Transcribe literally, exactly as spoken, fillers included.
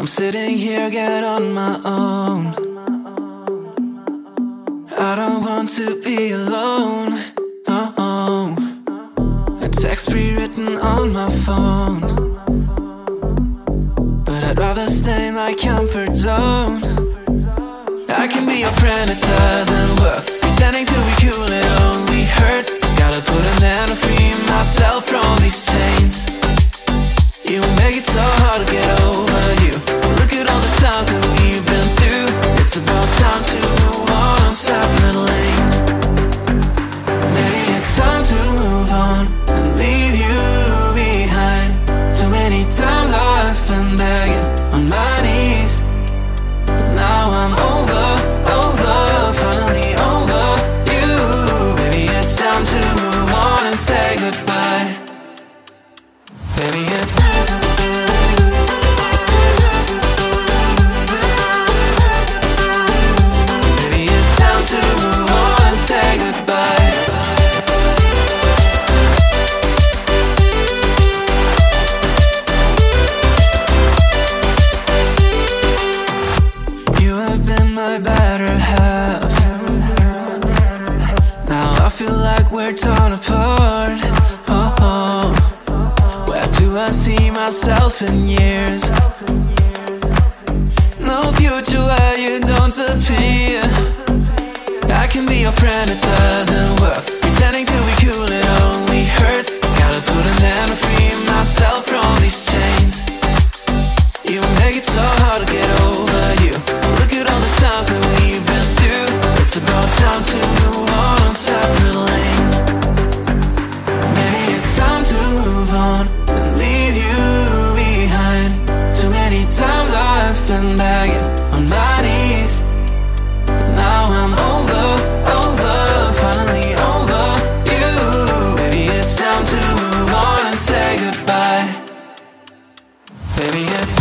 I'm sitting here again on my own. I don't want to be alone. Oh, a text pre-written on my phone, but I'd rather stay in my comfort zone. I can be your friend, it doesn't work. Pretending to be cool, it only hurts. Gotta put an end to free myself from these chains. You make it so hard to get over you. Look at all the times that we've been through. It's about time to move on on separate lanes. Maybe it's time to move on and leave you behind. Too many times I've been begging on my knees, but now I'm over, over, finally over you. Maybe it's time to move on and say goodbye. Maybe it's my better half. Now I feel like we're torn apart. Oh, oh. Where do I see myself in years? No future where you don't appear. I can be your friend, it doesn't work. Pretending to be cool, it only hurts. Gotta put an end to free myself from these chains. You make it so hard to get over you. Look at all the times that we've been through. It's about time to move on on separate lanes. Maybe it's time to move on and leave you behind. Too many times I've been begging on my knees, but now I'm over, over, finally over you. Maybe it's time to move on and say goodbye. Maybe it's